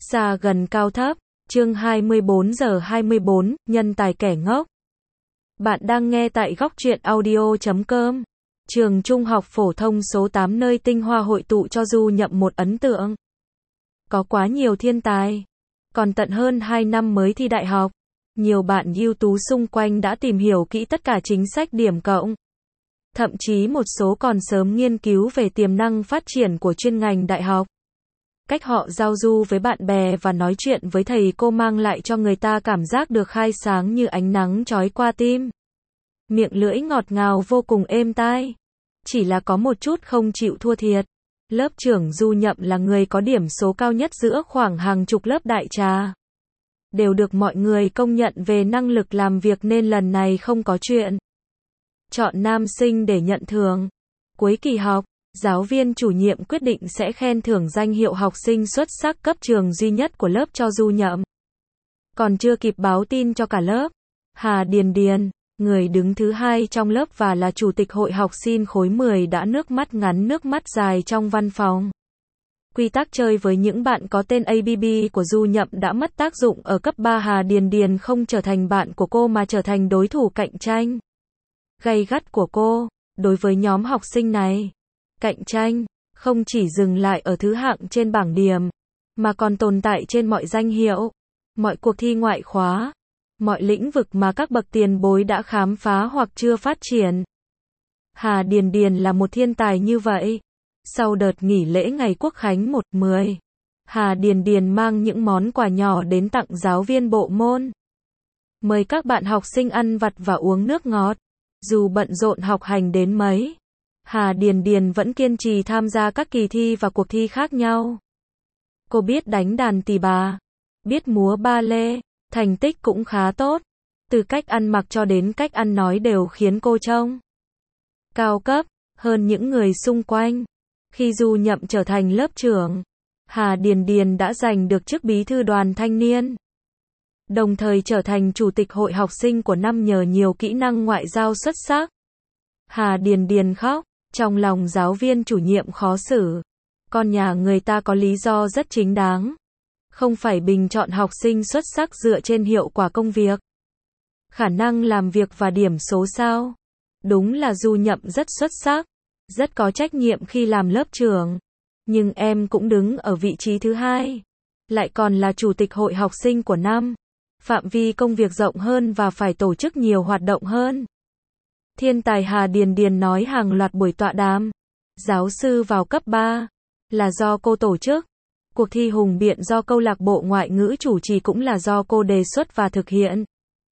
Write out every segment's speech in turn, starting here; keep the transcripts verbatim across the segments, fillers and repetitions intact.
Xa gần cao thấp, chương hai mươi bốn giờ hai mươi bốn, nhân tài kẻ ngốc. Bạn đang nghe tại góc truyện audio chấm com. Trường Trung học phổ thông số tám nơi tinh hoa hội tụ cho Du Nhậm một ấn tượng. Có quá nhiều thiên tài. Còn tận hơn hai năm mới thi đại học. Nhiều bạn ưu tú xung quanh đã tìm hiểu kỹ tất cả chính sách điểm cộng. Thậm chí một số còn sớm nghiên cứu về tiềm năng phát triển của chuyên ngành đại học. Cách họ giao du với bạn bè và nói chuyện với thầy cô mang lại cho người ta cảm giác được khai sáng như ánh nắng chói qua tim. Miệng lưỡi ngọt ngào vô cùng êm tai. Chỉ là có một chút không chịu thua thiệt. Lớp trưởng Du Nhậm là người có điểm số cao nhất giữa khoảng hàng chục lớp đại trà. Đều được mọi người công nhận về năng lực làm việc nên lần này không có chuyện chọn nam sinh để nhận thưởng. Cuối kỳ học, giáo viên chủ nhiệm quyết định sẽ khen thưởng danh hiệu học sinh xuất sắc cấp trường duy nhất của lớp cho Du Nhậm. Còn chưa kịp báo tin cho cả lớp, Hà Điền Điền, người đứng thứ hai trong lớp và là chủ tịch hội học sinh khối mười đã nước mắt ngắn nước mắt dài trong văn phòng. Quy tắc chơi với những bạn có tên a bê bê của Du Nhậm đã mất tác dụng ở cấp ba. Hà Điền Điền không trở thành bạn của cô mà trở thành đối thủ cạnh tranh gay gắt của cô. Đối với nhóm học sinh này, cạnh tranh không chỉ dừng lại ở thứ hạng trên bảng điểm, mà còn tồn tại trên mọi danh hiệu, mọi cuộc thi ngoại khóa, mọi lĩnh vực mà các bậc tiền bối đã khám phá hoặc chưa phát triển. Hà Điền Điền là một thiên tài như vậy. Sau đợt nghỉ lễ ngày Quốc khánh một mười, Hà Điền Điền mang những món quà nhỏ đến tặng giáo viên bộ môn. Mời các bạn học sinh ăn vặt và uống nước ngọt. Dù bận rộn học hành đến mấy, Hà Điền Điền vẫn kiên trì tham gia các kỳ thi và cuộc thi khác nhau. Cô biết đánh đàn tỳ bà, biết múa ba lê, thành tích cũng khá tốt. Từ cách ăn mặc cho đến cách ăn nói đều khiến cô trông cao cấp hơn những người xung quanh. Khi Du Nhậm trở thành lớp trưởng, Hà Điền Điền đã giành được chức bí thư đoàn thanh niên, đồng thời trở thành chủ tịch hội học sinh của năm nhờ nhiều kỹ năng ngoại giao xuất sắc. Hà Điền Điền khóc, trong lòng giáo viên chủ nhiệm khó xử. Con nhà người ta có lý do rất chính đáng. Không phải bình chọn học sinh xuất sắc dựa trên hiệu quả công việc, khả năng làm việc và điểm số sao? Đúng là Du Nhậm rất xuất sắc, rất có trách nhiệm khi làm lớp trưởng. Nhưng em cũng đứng ở vị trí thứ hai. Lại còn là chủ tịch hội học sinh của năm. Phạm vi công việc rộng hơn và phải tổ chức nhiều hoạt động hơn. Thiên tài Hà Điền Điền nói hàng loạt buổi tọa đàm. Giáo sư vào cấp ba là do cô tổ chức. Cuộc thi hùng biện do câu lạc bộ ngoại ngữ chủ trì cũng là do cô đề xuất và thực hiện.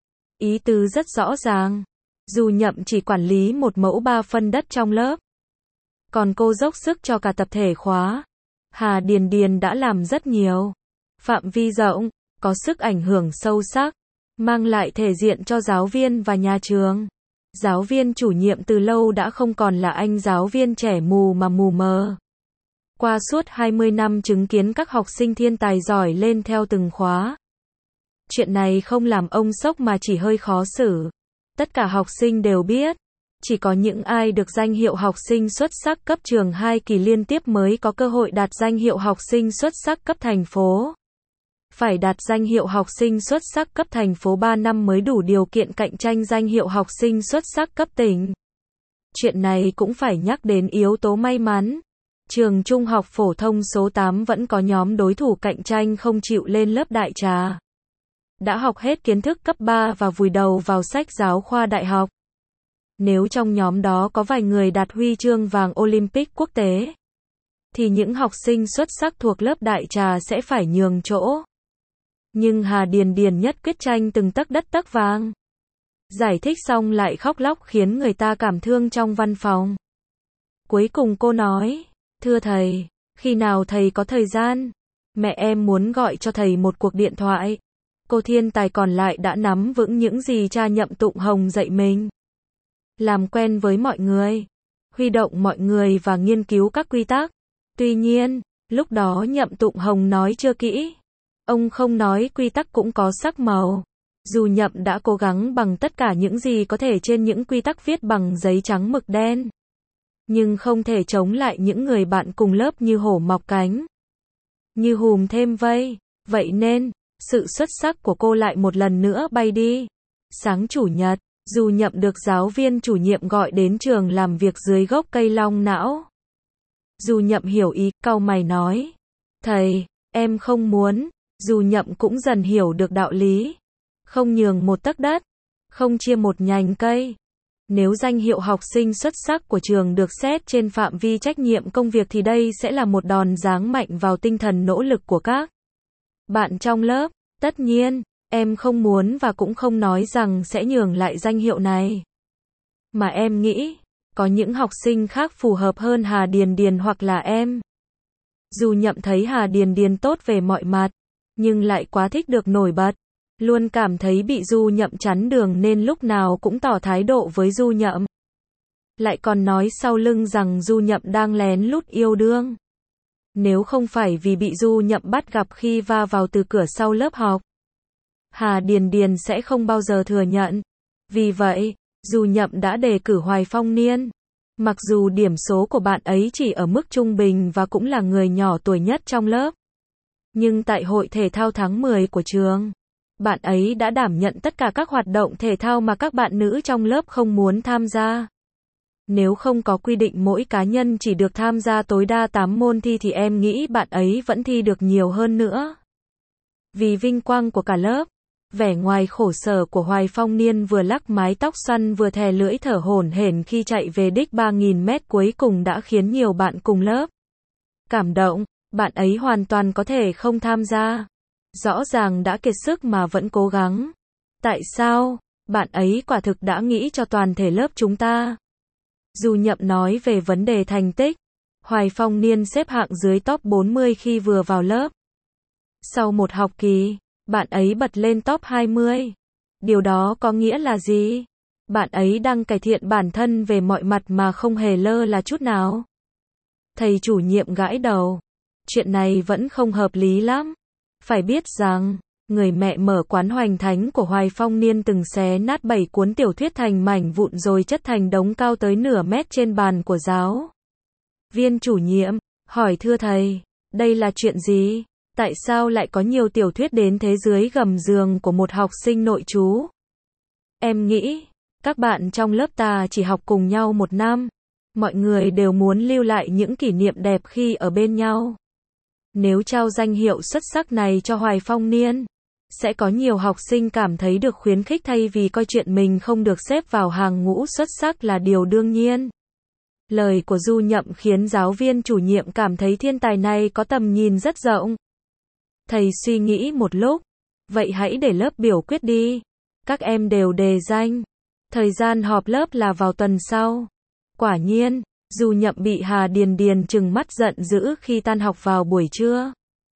Ý tứ rất rõ ràng. Du Nhậm chỉ quản lý một mẫu ba phân đất trong lớp. Còn cô dốc sức cho cả tập thể khóa. Hà Điền Điền đã làm rất nhiều. Phạm vi rộng, có sức ảnh hưởng sâu sắc, mang lại thể diện cho giáo viên và nhà trường. Giáo viên chủ nhiệm từ lâu đã không còn là anh giáo viên trẻ mù mà mù mờ. Qua suốt hai mươi năm chứng kiến các học sinh thiên tài giỏi lên theo từng khóa. Chuyện này không làm ông sốc mà chỉ hơi khó xử. Tất cả học sinh đều biết, chỉ có những ai được danh hiệu học sinh xuất sắc cấp trường hai kỳ liên tiếp mới có cơ hội đạt danh hiệu học sinh xuất sắc cấp thành phố. Phải đạt danh hiệu học sinh xuất sắc cấp thành phố ba năm mới đủ điều kiện cạnh tranh danh hiệu học sinh xuất sắc cấp tỉnh. Chuyện này cũng phải nhắc đến yếu tố may mắn. Trường Trung học phổ thông số tám vẫn có nhóm đối thủ cạnh tranh không chịu lên lớp đại trà. Đã học hết kiến thức cấp ba và vùi đầu vào sách giáo khoa đại học. Nếu trong nhóm đó có vài người đạt huy chương vàng Olympic quốc tế, thì những học sinh xuất sắc thuộc lớp đại trà sẽ phải nhường chỗ. Nhưng Hà Điền Điền nhất quyết tranh từng tấc đất tấc vàng. Giải thích xong lại khóc lóc khiến người ta cảm thương trong văn phòng. Cuối cùng cô nói, thưa thầy, khi nào thầy có thời gian, mẹ em muốn gọi cho thầy một cuộc điện thoại. Cô thiên tài còn lại đã nắm vững những gì cha Nhậm Tụng Hồng dạy mình. Làm quen với mọi người, huy động mọi người và nghiên cứu các quy tắc. Tuy nhiên, lúc đó Nhậm Tụng Hồng nói chưa kỹ. Ông không nói quy tắc cũng có sắc màu. Dù Nhậm đã cố gắng bằng tất cả những gì có thể trên những quy tắc viết bằng giấy trắng mực đen. Nhưng không thể chống lại những người bạn cùng lớp như hổ mọc cánh. Như hùm thêm vây. Vậy nên, sự xuất sắc của cô lại một lần nữa bay đi. Sáng chủ nhật, Du Nhậm được giáo viên chủ nhiệm gọi đến trường làm việc dưới gốc cây long não. Du Nhậm hiểu ý, cau mày nói. Thầy, em không muốn. Du Nhậm cũng dần hiểu được đạo lý. Không nhường một tấc đất, không chia một nhành cây. Nếu danh hiệu học sinh xuất sắc của trường được xét trên phạm vi trách nhiệm công việc thì đây sẽ là một đòn giáng mạnh vào tinh thần nỗ lực của các bạn trong lớp. Tất nhiên, em không muốn và cũng không nói rằng sẽ nhường lại danh hiệu này. Mà em nghĩ, có những học sinh khác phù hợp hơn Hà Điền Điền hoặc là em. Du Nhậm thấy Hà Điền Điền tốt về mọi mặt, nhưng lại quá thích được nổi bật. Luôn cảm thấy bị Du Nhậm chắn đường nên lúc nào cũng tỏ thái độ với Du Nhậm. Lại còn nói sau lưng rằng Du Nhậm đang lén lút yêu đương. Nếu không phải vì bị Du Nhậm bắt gặp khi va vào từ cửa sau lớp học, Hà Điền Điền sẽ không bao giờ thừa nhận. Vì vậy, Du Nhậm đã đề cử Hoài Phong Niên. Mặc dù điểm số của bạn ấy chỉ ở mức trung bình và cũng là người nhỏ tuổi nhất trong lớp. Nhưng tại hội thể thao tháng mười của trường, bạn ấy đã đảm nhận tất cả các hoạt động thể thao mà các bạn nữ trong lớp không muốn tham gia. Nếu không có quy định mỗi cá nhân chỉ được tham gia tối đa tám môn thi thì em nghĩ bạn ấy vẫn thi được nhiều hơn nữa. Vì vinh quang của cả lớp, vẻ ngoài khổ sở của Hoài Phong Niên vừa lắc mái tóc xoăn vừa thè lưỡi thở hổn hển khi chạy về đích ba nghìn mét cuối cùng đã khiến nhiều bạn cùng lớp cảm động. Bạn ấy hoàn toàn có thể không tham gia. Rõ ràng đã kiệt sức mà vẫn cố gắng. Tại sao? Bạn ấy quả thực đã nghĩ cho toàn thể lớp chúng ta. Du Nhậm nói về vấn đề thành tích. Hoài Phong Niên xếp hạng dưới top bốn mươi khi vừa vào lớp. Sau một học kỳ, bạn ấy bật lên top hai mươi. Điều đó có nghĩa là gì? Bạn ấy đang cải thiện bản thân về mọi mặt mà không hề lơ là chút nào. Thầy chủ nhiệm gãi đầu. Chuyện này vẫn không hợp lý lắm. Phải biết rằng, người mẹ mở quán Hoành Thánh của Hoài Phong Niên từng xé nát bảy cuốn tiểu thuyết thành mảnh vụn rồi chất thành đống cao tới nửa mét trên bàn của giáo viên chủ nhiệm. Hỏi thưa thầy, đây là chuyện gì? Tại sao lại có nhiều tiểu thuyết đến thế dưới gầm giường của một học sinh nội trú? Em nghĩ, các bạn trong lớp ta chỉ học cùng nhau một năm. Mọi người đều muốn lưu lại những kỷ niệm đẹp khi ở bên nhau. Nếu trao danh hiệu xuất sắc này cho Hoài Phong Niên, sẽ có nhiều học sinh cảm thấy được khuyến khích thay vì coi chuyện mình không được xếp vào hàng ngũ xuất sắc là điều đương nhiên. Lời của Du Nhậm khiến giáo viên chủ nhiệm cảm thấy thiên tài này có tầm nhìn rất rộng. Thầy suy nghĩ một lúc. Vậy hãy để lớp biểu quyết đi. Các em đều đề danh. Thời gian họp lớp là vào tuần sau. Quả nhiên, Du Nhậm bị Hà Điền Điền trừng mắt giận dữ khi tan học vào buổi trưa.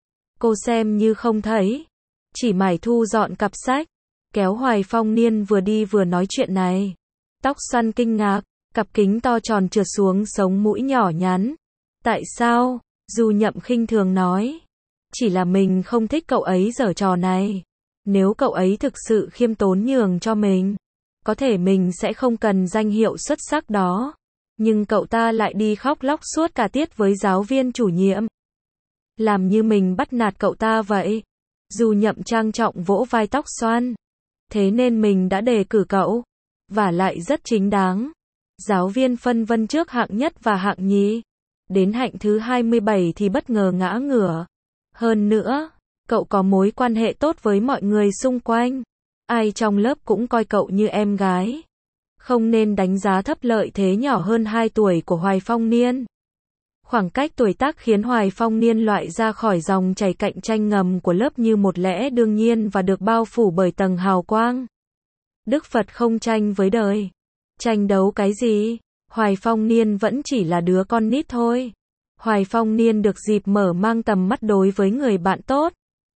Cô xem như không thấy. Chỉ mải thu dọn cặp sách. Kéo Hoài Phong Niên vừa đi vừa nói chuyện này. Tóc xoăn kinh ngạc. Cặp kính to tròn trượt xuống sống mũi nhỏ nhắn. Tại sao? Du Nhậm khinh thường nói. Chỉ là mình không thích cậu ấy giở trò này. Nếu cậu ấy thực sự khiêm tốn nhường cho mình, có thể mình sẽ không cần danh hiệu xuất sắc đó. Nhưng cậu ta lại đi khóc lóc suốt cả tiết với giáo viên chủ nhiệm. Làm như mình bắt nạt cậu ta vậy. Du Nhậm trang trọng vỗ vai tóc xoăn. Thế nên mình đã đề cử cậu. Và lại rất chính đáng. Giáo viên phân vân trước hạng nhất và hạng nhì. Đến hạng thứ hai mươi bảy thì bất ngờ ngã ngửa. Hơn nữa, cậu có mối quan hệ tốt với mọi người xung quanh. Ai trong lớp cũng coi cậu như em gái. Không nên đánh giá thấp lợi thế nhỏ hơn hai tuổi của Hoài Phong Niên. Khoảng cách tuổi tác khiến Hoài Phong Niên loại ra khỏi dòng chảy cạnh tranh ngầm của lớp như một lẽ đương nhiên và được bao phủ bởi tầng hào quang. Đức Phật không tranh với đời. Tranh đấu cái gì? Hoài Phong Niên vẫn chỉ là đứa con nít thôi. Hoài Phong Niên được dịp mở mang tầm mắt đối với người bạn tốt.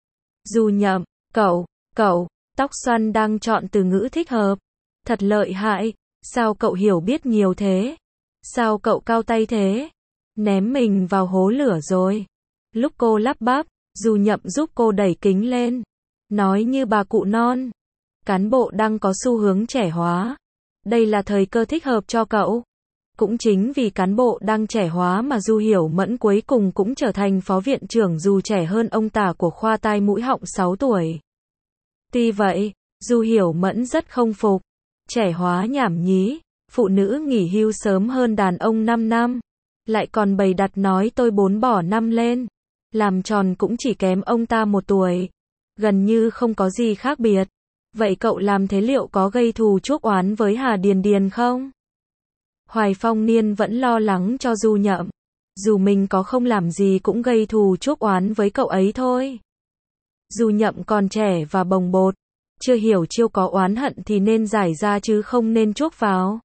Du Nhậm, cậu, cậu, tóc xoăn đang chọn từ ngữ thích hợp. Thật lợi hại, sao cậu hiểu biết nhiều thế? Sao cậu cao tay thế? Ném mình vào hố lửa rồi. Lúc cô lắp bắp, Du Nhậm giúp cô đẩy kính lên. Nói như bà cụ non. Cán bộ đang có xu hướng trẻ hóa. Đây là thời cơ thích hợp cho cậu. Cũng chính vì cán bộ đang trẻ hóa mà Du Hiểu Mẫn cuối cùng cũng trở thành phó viện trưởng dù trẻ hơn ông tả của khoa tai mũi họng sáu tuổi. Tuy vậy, Du Hiểu Mẫn rất không phục. Trẻ hóa nhảm nhí, phụ nữ nghỉ hưu sớm hơn đàn ông năm năm. Lại còn bày đặt nói tôi bốn bỏ năm lên. Làm tròn cũng chỉ kém ông ta một tuổi. Gần như không có gì khác biệt. Vậy cậu làm thế liệu có gây thù chuốc oán với Hà Điền Điền không? Hoài Phong Niên vẫn lo lắng cho Du Nhậm. Dù mình có không làm gì cũng gây thù chuốc oán với cậu ấy thôi. Du Nhậm còn trẻ và bồng bột. Chưa hiểu chiêu có oán hận thì nên giải ra chứ không nên chuốc vào.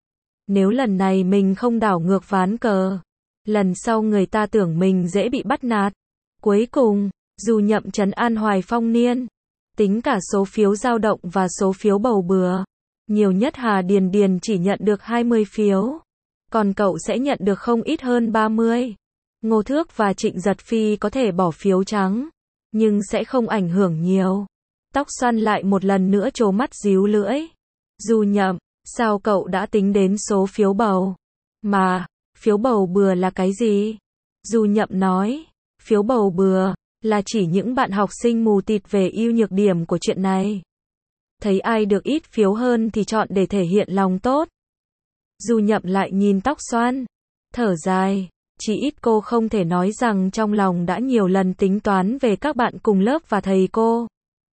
Nếu lần này mình không đảo ngược ván cờ, lần sau người ta tưởng mình dễ bị bắt nạt. Cuối cùng, Du Nhậm trấn an Hoài Phong Niên. Tính cả số phiếu dao động và số phiếu bầu bừa. Nhiều nhất Hà Điền Điền chỉ nhận được hai mươi phiếu. Còn cậu sẽ nhận được không ít hơn ba mươi. Ngô Thước và Trịnh Giật Phi có thể bỏ phiếu trắng. Nhưng sẽ không ảnh hưởng nhiều. Tóc xoăn lại một lần nữa trố mắt díu lưỡi. Du Nhậm, sao cậu đã tính đến số phiếu bầu? Mà, phiếu bầu bừa là cái gì? Du Nhậm nói, phiếu bầu bừa là chỉ những bạn học sinh mù tịt về ưu nhược điểm của chuyện này. Thấy ai được ít phiếu hơn thì chọn để thể hiện lòng tốt. Du Nhậm lại nhìn tóc xoăn, thở dài, chỉ ít cô không thể nói rằng trong lòng đã nhiều lần tính toán về các bạn cùng lớp và thầy cô.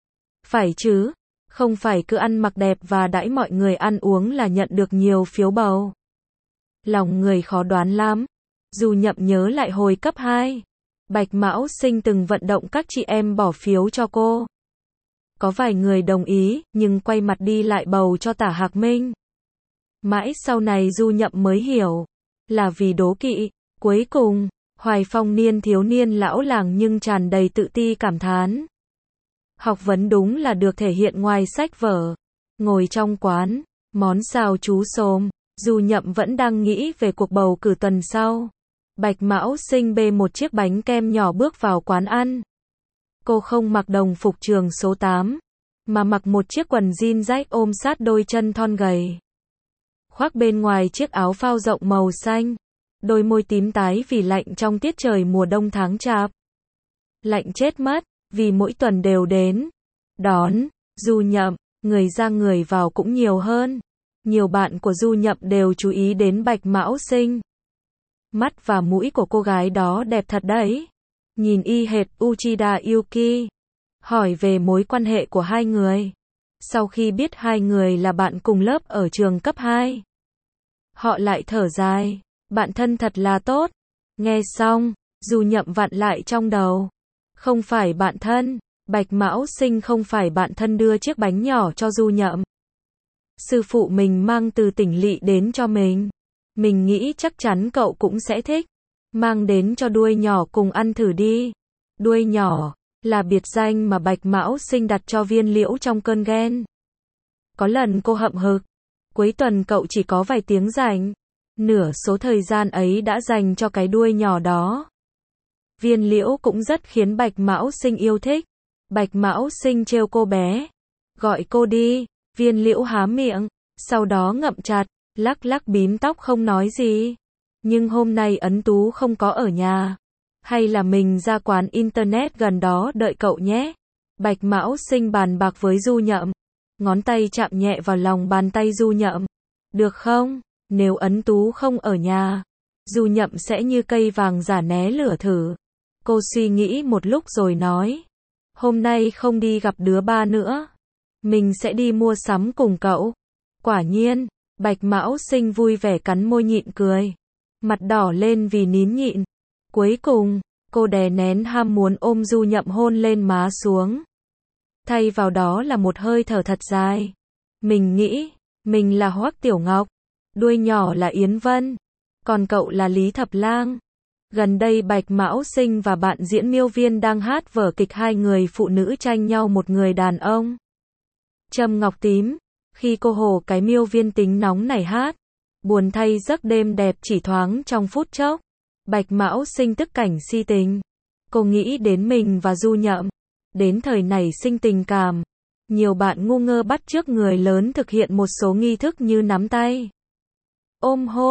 Phải chứ, không phải cứ ăn mặc đẹp và đãi mọi người ăn uống là nhận được nhiều phiếu bầu. Lòng người khó đoán lắm. Du Nhậm nhớ lại hồi cấp hai. Bạch Mão Sinh từng vận động các chị em bỏ phiếu cho cô. Có vài người đồng ý, nhưng quay mặt đi lại bầu cho Tả Hạc Minh. Mãi sau này Du Nhậm mới hiểu, là vì đố kỵ. Cuối cùng, Hoài Phong Niên thiếu niên lão làng nhưng tràn đầy tự ti cảm thán. Học vấn đúng là được thể hiện ngoài sách vở. Ngồi trong quán, món xào chú xôm, Du Nhậm vẫn đang nghĩ về cuộc bầu cử tuần sau. Bạch Mão Sinh bê một chiếc bánh kem nhỏ bước vào quán ăn. Cô không mặc đồng phục trường số tám, mà mặc một chiếc quần jean rách ôm sát đôi chân thon gầy. Khoác bên ngoài chiếc áo phao rộng màu xanh. Đôi môi tím tái vì lạnh trong tiết trời mùa đông tháng chạp. Lạnh chết mất, vì mỗi tuần đều đến. Đón, Du Nhậm, người ra người vào cũng nhiều hơn. Nhiều bạn của Du Nhậm đều chú ý đến Bạch Mão Sinh. Mắt và mũi của cô gái đó đẹp thật đấy. Nhìn y hệt Uchida Yuki. Hỏi về mối quan hệ của hai người. Sau khi biết hai người là bạn cùng lớp ở trường cấp hai, họ lại thở dài. Bạn thân thật là tốt. Nghe xong, Du Nhậm vặn lại trong đầu. Không phải bạn thân. Bạch Mão Sinh không phải bạn thân đưa chiếc bánh nhỏ cho Du Nhậm. Sư phụ mình mang từ tỉnh lỵ đến cho mình. Mình nghĩ chắc chắn cậu cũng sẽ thích. Mang đến cho đuôi nhỏ cùng ăn thử đi. Đuôi nhỏ là biệt danh mà Bạch Mão Sinh đặt cho Viên Liễu trong cơn ghen. Có lần cô hậm hực. Cuối tuần cậu chỉ có vài tiếng rảnh. Nửa số thời gian ấy đã dành cho cái đuôi nhỏ đó. Viên Liễu cũng rất khiến Bạch Mão Sinh yêu thích. Bạch Mão Sinh trêu cô bé. Gọi cô đi. Viên Liễu há miệng. Sau đó ngậm chặt. Lắc lắc bím tóc không nói gì. Nhưng hôm nay Ấn Tú không có ở nhà. Hay là mình ra quán internet gần đó đợi cậu nhé. Bạch Mão Sinh bàn bạc với Du Nhậm. Ngón tay chạm nhẹ vào lòng bàn tay Du Nhậm. Được không? Nếu Ấn Tú không ở nhà, Du Nhậm sẽ như cây vàng giả né lửa thử. Cô suy nghĩ một lúc rồi nói. Hôm nay không đi gặp đứa ba nữa. Mình sẽ đi mua sắm cùng cậu. Quả nhiên, Bạch Mão Sinh vui vẻ cắn môi nhịn cười. Mặt đỏ lên vì nín nhịn. Cuối cùng, cô đè nén ham muốn ôm Du Nhậm hôn lên má xuống. Thay vào đó là một hơi thở thật dài. Mình nghĩ, mình là Hoắc Tiểu Ngọc. Đuôi nhỏ là Yến Vân. Còn cậu là Lý Thập Lang. Gần đây Bạch Mão Sinh và bạn diễn Miêu Viên đang hát vở kịch hai người phụ nữ tranh nhau một người đàn ông. Trâm Ngọc Tím. Khi cô Hồ cái Miêu Viên tính nóng nảy hát. Buồn thay giấc đêm đẹp chỉ thoáng trong phút chốc. Bạch Mão Sinh tức cảnh si tình. Cô nghĩ đến mình và Du Nhậm. Đến thời này sinh tình cảm. Nhiều bạn ngu ngơ bắt chước người lớn thực hiện một số nghi thức như nắm tay, ôm hôn,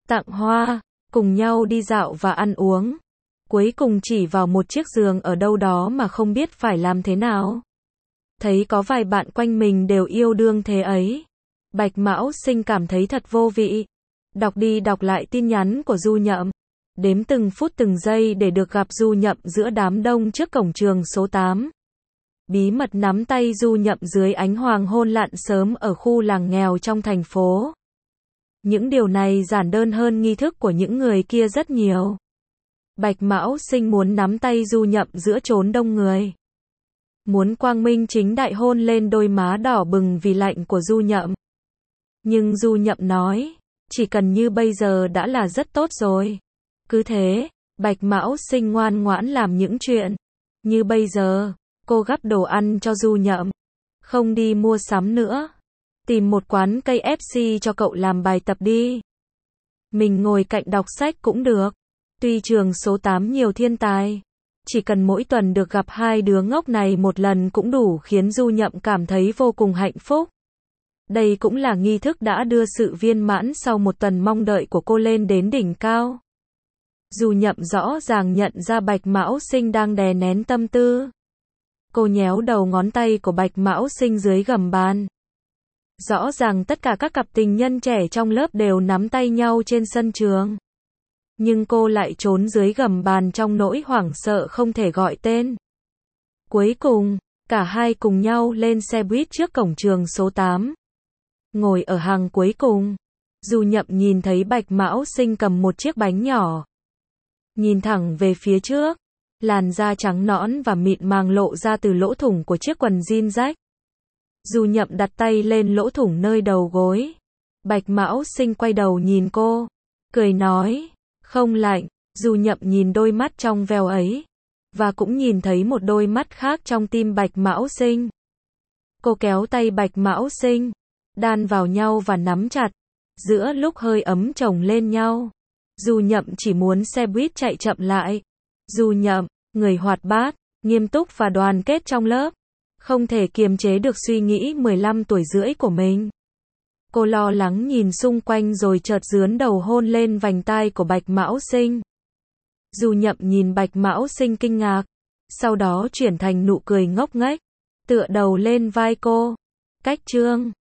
tặng hoa, cùng nhau đi dạo và ăn uống. Cuối cùng chỉ vào một chiếc giường ở đâu đó mà không biết phải làm thế nào. Thấy có vài bạn quanh mình đều yêu đương thế ấy. Bạch Mão Sinh cảm thấy thật vô vị. Đọc đi đọc lại tin nhắn của Du Nhậm. Đếm từng phút từng giây để được gặp Du Nhậm giữa đám đông trước cổng trường số tám. Bí mật nắm tay Du Nhậm dưới ánh hoàng hôn lặn sớm ở khu làng nghèo trong thành phố. Những điều này giản đơn hơn nghi thức của những người kia rất nhiều. Bạch Mão Sinh muốn nắm tay Du Nhậm giữa chốn đông người. Muốn quang minh chính đại hôn lên đôi má đỏ bừng vì lạnh của Du Nhậm. Nhưng Du Nhậm nói, chỉ cần như bây giờ đã là rất tốt rồi. Cứ thế, Bạch Mão Sinh ngoan ngoãn làm những chuyện. Như bây giờ, cô gắp đồ ăn cho Du Nhậm. Không đi mua sắm nữa. Tìm một quán cây ép xê cho cậu làm bài tập đi. Mình ngồi cạnh đọc sách cũng được. Tuy trường số tám nhiều thiên tài. Chỉ cần mỗi tuần được gặp hai đứa ngốc này một lần cũng đủ khiến Du Nhậm cảm thấy vô cùng hạnh phúc. Đây cũng là nghi thức đã đưa sự viên mãn sau một tuần mong đợi của cô lên đến đỉnh cao. Du Nhậm rõ ràng nhận ra Bạch Mão Sinh đang đè nén tâm tư. Cô nhéo đầu ngón tay của Bạch Mão Sinh dưới gầm bàn. Rõ ràng tất cả các cặp tình nhân trẻ trong lớp đều nắm tay nhau trên sân trường. Nhưng cô lại trốn dưới gầm bàn trong nỗi hoảng sợ không thể gọi tên. Cuối cùng, cả hai cùng nhau lên xe buýt trước cổng trường số tám. Ngồi ở hàng cuối cùng, Du Nhậm nhìn thấy Bạch Mão Sinh cầm một chiếc bánh nhỏ. Nhìn thẳng về phía trước, làn da trắng nõn và mịn màng lộ ra từ lỗ thủng của chiếc quần jean rách. Du Nhậm đặt tay lên lỗ thủng nơi đầu gối. Bạch Mão Sinh quay đầu nhìn cô, cười nói, không lạnh. Du Nhậm nhìn đôi mắt trong veo ấy, và cũng nhìn thấy một đôi mắt khác trong tim Bạch Mão Sinh. Cô kéo tay Bạch Mão Sinh, đan vào nhau và nắm chặt. Giữa lúc hơi ấm chồng lên nhau, Du Nhậm chỉ muốn xe buýt chạy chậm lại. Du Nhậm, người hoạt bát, nghiêm túc và đoàn kết trong lớp, không thể kiềm chế được suy nghĩ mười lăm tuổi rưỡi của mình. Cô lo lắng nhìn xung quanh rồi chợt dướn đầu hôn lên vành tai của Bạch Mão Sinh. Du Nhậm nhìn Bạch Mão Sinh kinh ngạc, sau đó chuyển thành nụ cười ngốc nghếch, tựa đầu lên vai cô. Cách chương